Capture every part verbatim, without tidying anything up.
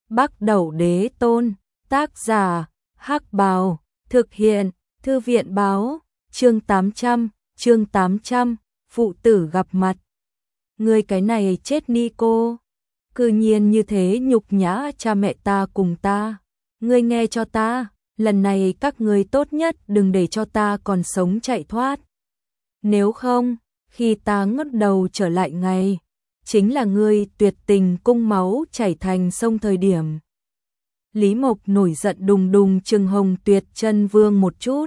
Bắc Đẩu Đế Tôn, tác giả, Hắc Bào, thực hiện, Thư viện báo, chương tám trăm, chương tám trăm, phụ tử gặp mặt. Ngươi cái này chết ni cô, cư nhiên như thế nhục nhã cha mẹ ta cùng ta. Ngươi nghe cho ta, lần này các ngươi tốt nhất đừng để cho ta còn sống chạy thoát. Nếu không, khi ta ngất đầu trở lại ngày, chính là ngươi tuyệt tình cung máu chảy thành sông thời điểm. Lý Mộc nổi giận đùng đùng trừng Hồng Tuyệt Chân Vương một chút.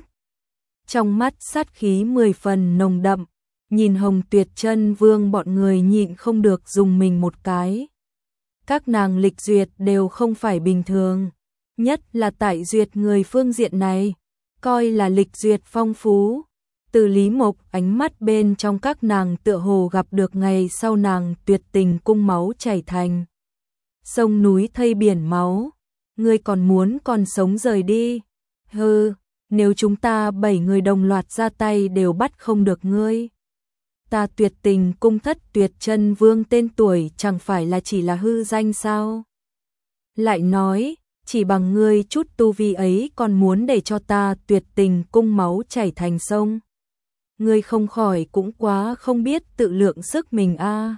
Trong mắt sát khí mười phần nồng đậm, nhìn Hồng Tuyệt Chân Vương bọn người nhịn không được dùng mình một cái. Các nàng lịch duyệt đều không phải bình thường, nhất là tại duyệt người phương diện này, coi là lịch duyệt phong phú. Từ Lý Mộc ánh mắt bên trong các nàng tựa hồ gặp được ngày sau nàng tuyệt tình cung máu chảy thành sông núi thây biển máu. Ngươi còn muốn còn sống rời đi? Hừ, nếu chúng ta bảy người đồng loạt ra tay đều bắt không được ngươi. Ta tuyệt tình cung thất Tuyệt Chân Vương tên tuổi chẳng phải là chỉ là hư danh sao? Lại nói, chỉ bằng ngươi chút tu vi ấy còn muốn để cho ta tuyệt tình cung máu chảy thành sông. Ngươi không khỏi cũng quá không biết tự lượng sức mình a. À.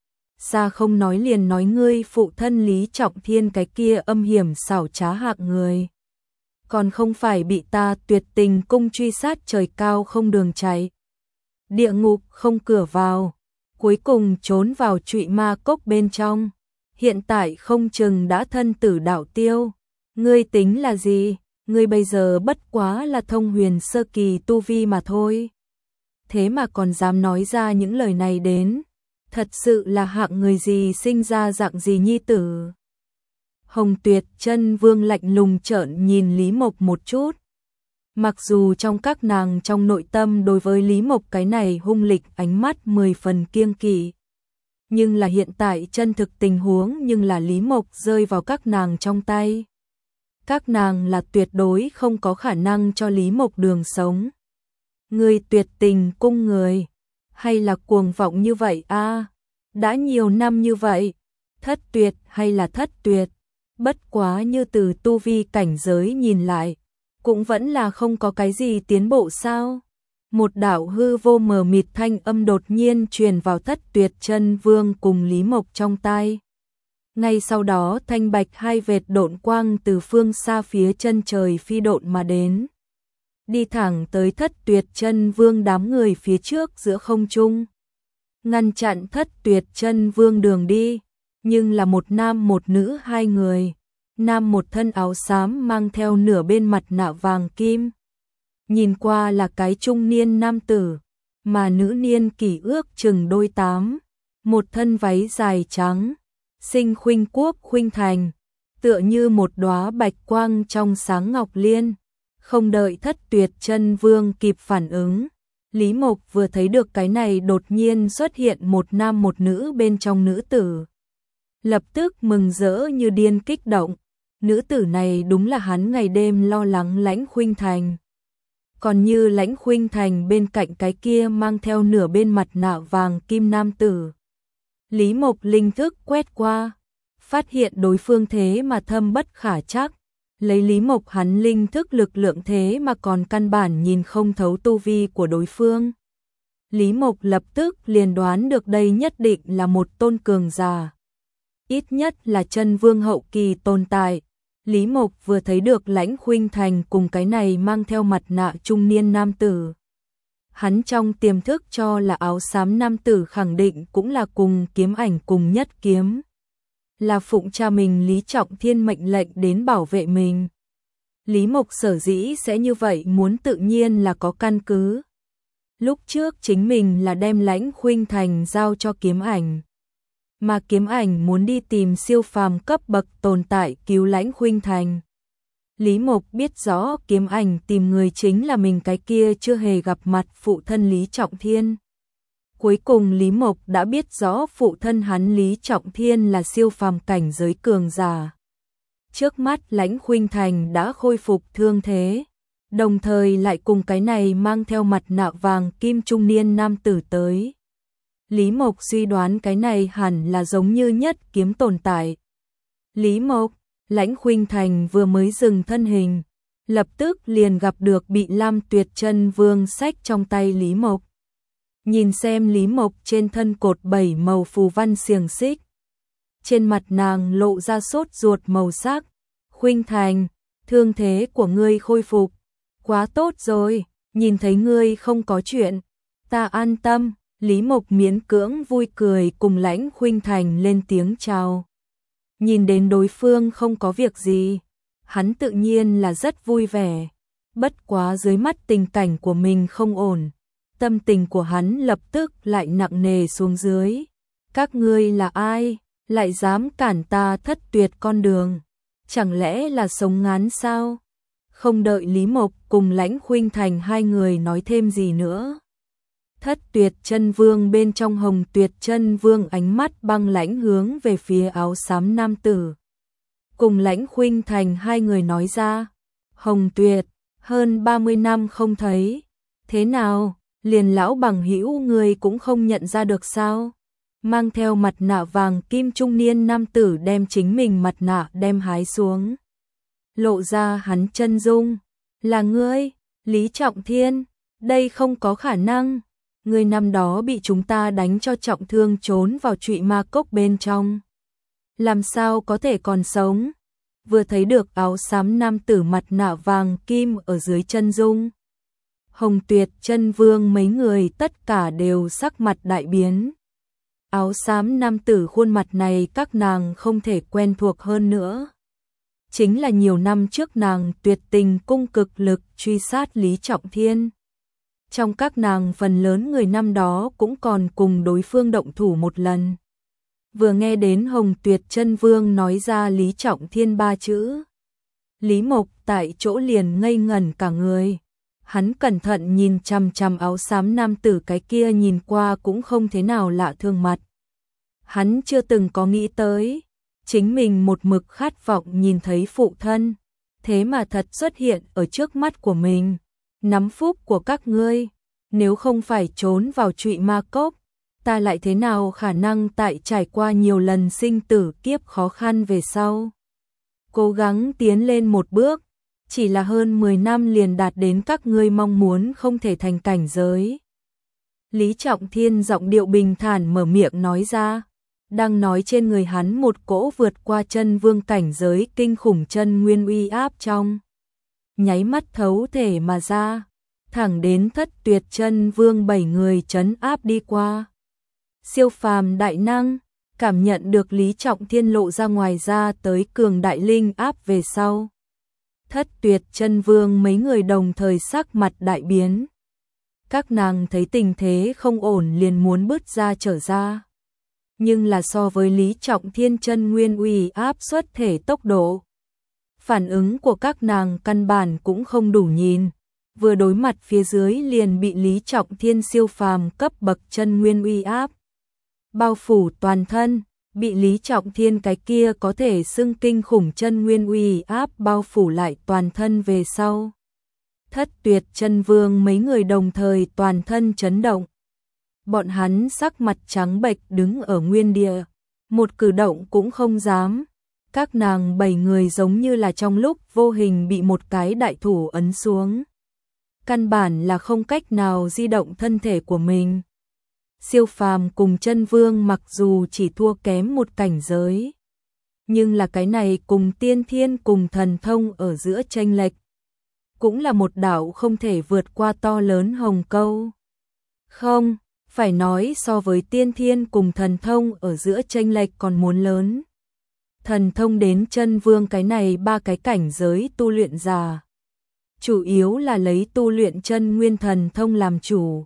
Xa không nói liền nói ngươi phụ thân Lý Trọng Thiên cái kia âm hiểm xảo trá hạng người. Còn không phải bị ta tuyệt tình cung truy sát trời cao không đường chạy. Địa ngục không cửa vào. Cuối cùng trốn vào trụy ma cốc bên trong. Hiện tại không chừng đã thân tử đạo tiêu. Ngươi tính là gì? Ngươi bây giờ bất quá là thông huyền sơ kỳ tu vi mà thôi. Thế mà còn dám nói ra những lời này đến. Thật sự là hạng người gì sinh ra dạng gì nhi tử. Hồng Tuyệt Chân Vương lạnh lùng trợn nhìn Lý Mộc một chút. Mặc dù trong các nàng trong nội tâm đối với Lý Mộc cái này hung lịch ánh mắt mười phần kiêng kỵ. Nhưng là hiện tại chân thực tình huống nhưng là Lý Mộc rơi vào các nàng trong tay. Các nàng là tuyệt đối không có khả năng cho Lý Mộc đường sống. Người tuyệt tình cung người, hay là cuồng vọng như vậy a? À, đã nhiều năm như vậy, thất tuyệt hay là thất tuyệt, bất quá như từ tu vi cảnh giới nhìn lại, cũng vẫn là không có cái gì tiến bộ sao? Một đạo hư vô mờ mịt thanh âm đột nhiên truyền vào thất Tuyệt Chân Vương cùng Lý Mộc trong tai. Ngay sau đó thanh bạch hai vệt độn quang từ phương xa phía chân trời phi độn mà đến. Đi thẳng tới thất Tuyệt Chân Vương đám người phía trước giữa không trung. Ngăn chặn thất Tuyệt Chân Vương đường đi, nhưng là một nam một nữ hai người. Nam một thân áo xám mang theo nửa bên mặt nạ vàng kim. Nhìn qua là cái trung niên nam tử, mà nữ niên kỷ ước chừng đôi tám. Một thân váy dài trắng, sinh khuynh quốc khuynh thành, tựa như một đóa bạch quang trong sáng ngọc liên. Không đợi thất Tuyệt Chân Vương kịp phản ứng, Lý Mộc vừa thấy được cái này đột nhiên xuất hiện một nam một nữ bên trong nữ tử. Lập tức mừng rỡ như điên kích động, nữ tử này đúng là hắn ngày đêm lo lắng Lãnh Khuynh Thành. Còn như Lãnh Khuynh Thành bên cạnh cái kia mang theo nửa bên mặt nạ vàng kim nam tử. Lý Mộc linh thức quét qua, phát hiện đối phương thế mà thâm bất khả trắc. Lấy Lý Mộc hắn linh thức lực lượng thế mà còn căn bản nhìn không thấu tu vi của đối phương. Lý Mộc lập tức liền đoán được đây nhất định là một tôn cường giả. Ít nhất là chân vương hậu kỳ tồn tại. Lý Mộc vừa thấy được Lãnh Khuynh Thành cùng cái này mang theo mặt nạ trung niên nam tử. Hắn trong tiềm thức cho là áo xám nam tử khẳng định cũng là cùng Kiếm Ảnh cùng nhất kiếm. Là phụng cha mình Lý Trọng Thiên mệnh lệnh đến bảo vệ mình. Lý Mộc sở dĩ sẽ như vậy muốn tự nhiên là có căn cứ. Lúc trước chính mình là đem Lãnh Khuynh Thành giao cho Kiếm Ảnh. Mà Kiếm Ảnh muốn đi tìm siêu phàm cấp bậc tồn tại cứu Lãnh Khuynh Thành. Lý Mộc biết rõ Kiếm Ảnh tìm người chính là mình cái kia chưa hề gặp mặt phụ thân Lý Trọng Thiên. Cuối cùng Lý Mộc đã biết rõ phụ thân hắn Lý Trọng Thiên là siêu phàm cảnh giới cường giả. Trước mắt Lãnh Khuynh Thành đã khôi phục thương thế, đồng thời lại cùng cái này mang theo mặt nạ vàng kim trung niên nam tử tới. Lý Mộc suy đoán cái này hẳn là giống như nhất kiếm tồn tại. Lý Mộc, Lãnh Khuynh Thành vừa mới dừng thân hình, lập tức liền gặp được bị Lam Tuyệt Chân Vương xách trong tay Lý Mộc. Nhìn xem Lý Mộc trên thân cột bảy màu phù văn xiềng xích. Trên mặt nàng lộ ra sốt ruột màu sắc. Khuynh Thành, thương thế của ngươi khôi phục. Quá tốt rồi, nhìn thấy ngươi không có chuyện. Ta an tâm, Lý Mộc miễn cưỡng vui cười cùng Lãnh Khuynh Thành lên tiếng chào. Nhìn đến đối phương không có việc gì, hắn tự nhiên là rất vui vẻ. Bất quá dưới mắt tình cảnh của mình không ổn. Tâm tình của hắn lập tức lại nặng nề xuống dưới. Các ngươi là ai, lại dám cản ta Thất Tuyệt con đường? Chẳng lẽ là sống ngán sao? Không đợi Lý Mộc cùng Lãnh Khuynh Thành hai người nói thêm gì nữa. Thất Tuyệt Chân Vương bên trong Hồng Tuyệt Chân Vương ánh mắt băng lãnh hướng về phía áo xám nam tử. Cùng Lãnh Khuynh Thành hai người nói ra, Hồng Tuyệt, hơn ba mươi năm không thấy, thế nào, liền lão bằng hữu người cũng không nhận ra được sao? Mang theo mặt nạ vàng kim trung niên nam tử đem chính mình mặt nạ đem hái xuống. Lộ ra hắn chân dung, là ngươi, Lý Trọng Thiên, đây không có khả năng. Người năm đó bị chúng ta đánh cho trọng thương trốn vào trụy ma cốc bên trong. Làm sao có thể còn sống? Vừa thấy được áo xám nam tử mặt nạ vàng kim ở dưới chân dung. Hồng Tuyệt Chân Vương mấy người tất cả đều sắc mặt đại biến. Áo xám nam tử khuôn mặt này các nàng không thể quen thuộc hơn nữa. Chính là nhiều năm trước nàng tuyệt tình cung cực lực truy sát Lý Trọng Thiên. Trong các nàng phần lớn người năm đó cũng còn cùng đối phương động thủ một lần. Vừa nghe đến Hồng Tuyệt Chân Vương nói ra Lý Trọng Thiên ba chữ, Lý Mộc tại chỗ liền ngây ngẩn cả người. Hắn cẩn thận nhìn chằm chằm áo xám nam tử cái kia nhìn qua cũng không thế nào lạ thường mặt. Hắn chưa từng có nghĩ tới, chính mình một mực khát vọng nhìn thấy phụ thân, thế mà thật xuất hiện ở trước mắt của mình. Nắm phúc của các ngươi, nếu không phải trốn vào trụy ma cốc, ta lại thế nào khả năng tại trải qua nhiều lần sinh tử kiếp khó khăn về sau. Cố gắng tiến lên một bước, chỉ là hơn mười năm liền đạt đến các ngươi mong muốn không thể thành cảnh giới. Lý Trọng Thiên giọng điệu bình thản mở miệng nói ra, đang nói trên người hắn một cỗ vượt qua chân vương cảnh giới kinh khủng chân nguyên uy áp trong. Nháy mắt thấu thể mà ra, thẳng đến Thất Tuyệt Chân Vương bảy người trấn áp đi qua. Siêu phàm đại năng, cảm nhận được Lý Trọng Thiên lộ ra ngoài ra tới cường đại linh áp về sau. Thất Tuyệt Chân Vương mấy người đồng thời sắc mặt đại biến. Các nàng thấy tình thế không ổn liền muốn bước ra trở ra. Nhưng là so với Lý Trọng Thiên chân nguyên uy áp xuất thể tốc độ, phản ứng của các nàng căn bản cũng không đủ nhìn. Vừa đối mặt phía dưới liền bị Lý Trọng Thiên siêu phàm cấp bậc chân nguyên uy áp bao phủ toàn thân, bị Lý Trọng Thiên cái kia có thể xưng kinh khủng chân nguyên uy áp bao phủ lại toàn thân về sau. Thất Tuyệt Chân Vương mấy người đồng thời toàn thân chấn động. Bọn hắn sắc mặt trắng bệch đứng ở nguyên địa, một cử động cũng không dám. Các nàng bảy người giống như là trong lúc vô hình bị một cái đại thủ ấn xuống. Căn bản là không cách nào di động thân thể của mình. Siêu phàm cùng chân vương mặc dù chỉ thua kém một cảnh giới, nhưng là cái này cùng tiên thiên cùng thần thông ở giữa chênh lệch, cũng là một đạo không thể vượt qua to lớn hồng câu. Không, phải nói so với tiên thiên cùng thần thông ở giữa chênh lệch còn muốn lớn. Thần thông đến chân vương cái này ba cái cảnh giới tu luyện giả, chủ yếu là lấy tu luyện chân nguyên thần thông làm chủ.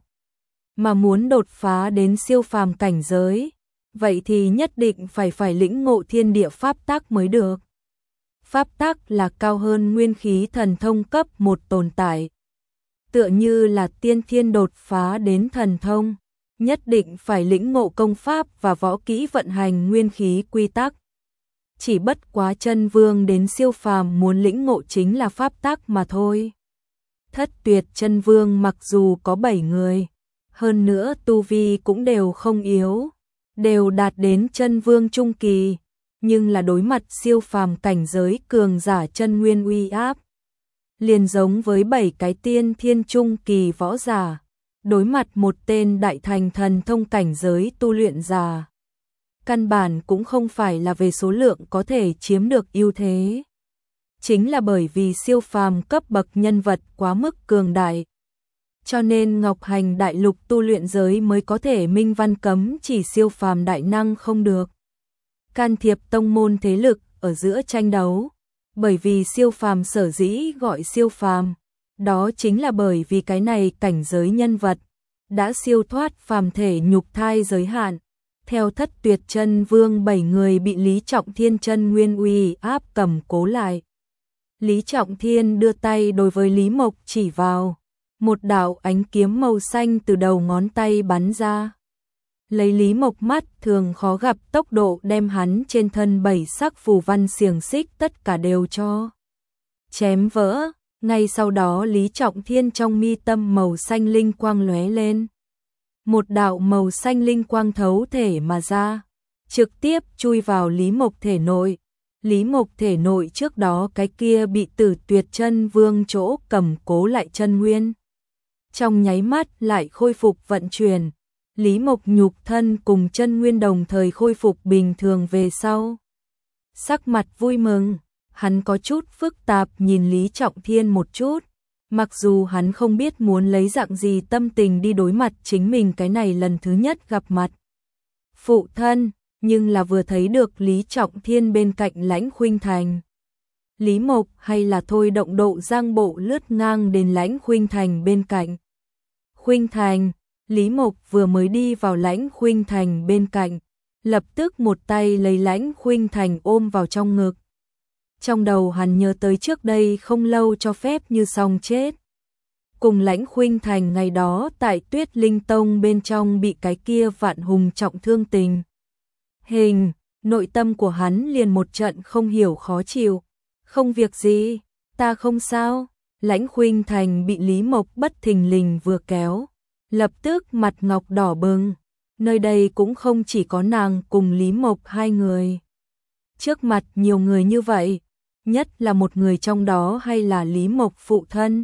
Mà muốn đột phá đến siêu phàm cảnh giới, vậy thì nhất định phải phải lĩnh ngộ thiên địa pháp tắc mới được. Pháp tắc là cao hơn nguyên khí thần thông cấp một tồn tại. Tựa như là tiên thiên đột phá đến thần thông, nhất định phải lĩnh ngộ công pháp và võ kỹ vận hành nguyên khí quy tắc. Chỉ bất quá chân vương đến siêu phàm muốn lĩnh ngộ chính là pháp tắc mà thôi. Thất Tuyệt Chân Vương mặc dù có bảy người, hơn nữa tu vi cũng đều không yếu, đều đạt đến chân vương trung kỳ, nhưng là đối mặt siêu phàm cảnh giới cường giả chân nguyên uy áp. Liền giống với bảy cái tiên thiên trung kỳ võ giả, đối mặt một tên đại thành thần thông cảnh giới tu luyện giả. Căn bản cũng không phải là về số lượng có thể chiếm được ưu thế. Chính là bởi vì siêu phàm cấp bậc nhân vật quá mức cường đại. Cho nên Ngọc Hành đại lục tu luyện giới mới có thể minh văn cấm chỉ siêu phàm đại năng không được can thiệp tông môn thế lực ở giữa tranh đấu. Bởi vì siêu phàm sở dĩ gọi siêu phàm, đó chính là bởi vì cái này cảnh giới nhân vật đã siêu thoát phàm thể nhục thai giới hạn. Theo Thất Tuyệt Chân Vương bảy người bị Lý Trọng Thiên chân nguyên uy áp cầm cố lại. Lý Trọng Thiên đưa tay đối với Lý Mộc chỉ vào, một đạo ánh kiếm màu xanh từ đầu ngón tay bắn ra. Lấy Lý Mộc mắt thường khó gặp tốc độ đem hắn trên thân bảy sắc phù văn xiềng xích tất cả đều cho chém vỡ. Ngay sau đó Lý Trọng Thiên trong mi tâm màu xanh linh quang lóe lên. Một đạo màu xanh linh quang thấu thể mà ra, trực tiếp chui vào Lý Mộc thể nội. Lý Mộc thể nội trước đó cái kia bị Tử Tuyệt Chân Vương chỗ cầm cố lại chân nguyên, trong nháy mắt lại khôi phục vận chuyển. Lý Mộc nhục thân cùng chân nguyên đồng thời khôi phục bình thường về sau. Sắc mặt vui mừng, hắn có chút phức tạp nhìn Lý Trọng Thiên một chút. Mặc dù hắn không biết muốn lấy dạng gì tâm tình đi đối mặt chính mình cái này lần thứ nhất gặp mặt phụ thân, nhưng là vừa thấy được Lý Trọng Thiên bên cạnh Lãnh Khuynh Thành, Lý Mộc hay là thôi động độ giang bộ lướt ngang đến Lãnh Khuynh Thành bên cạnh. Khuynh Thành, Lý Mộc vừa mới đi vào Lãnh Khuynh Thành bên cạnh, lập tức một tay lấy Lãnh Khuynh Thành ôm vào trong ngực. Trong đầu hắn nhớ tới trước đây không lâu cho phép Như Song chết. Cùng Lãnh Khuynh Thành ngày đó tại Tuyết Linh Tông bên trong bị cái kia Vạn Hùng trọng thương tình. Hình, nội tâm của hắn liền một trận không hiểu khó chịu. Không việc gì, ta không sao. Lãnh Khuynh Thành bị Lý Mộc bất thình lình vừa kéo, lập tức mặt ngọc đỏ bừng. Nơi đây cũng không chỉ có nàng cùng Lý Mộc hai người. Trước mặt nhiều người như vậy, nhất là một người trong đó hay là Lý Mộc phụ thân.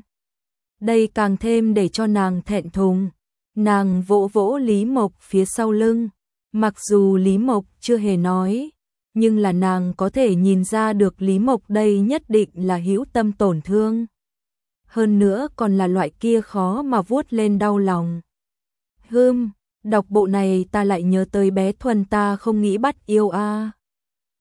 Đây càng thêm để cho nàng thẹn thùng. Nàng vỗ vỗ Lý Mộc phía sau lưng. Mặc dù Lý Mộc chưa hề nói, nhưng là nàng có thể nhìn ra được Lý Mộc đây nhất định là hữu tâm tổn thương. Hơn nữa còn là loại kia khó mà vuốt lên đau lòng. Hừm, đọc bộ này ta lại nhớ tới bé Thuần ta không nghĩ bắt yêu a. À.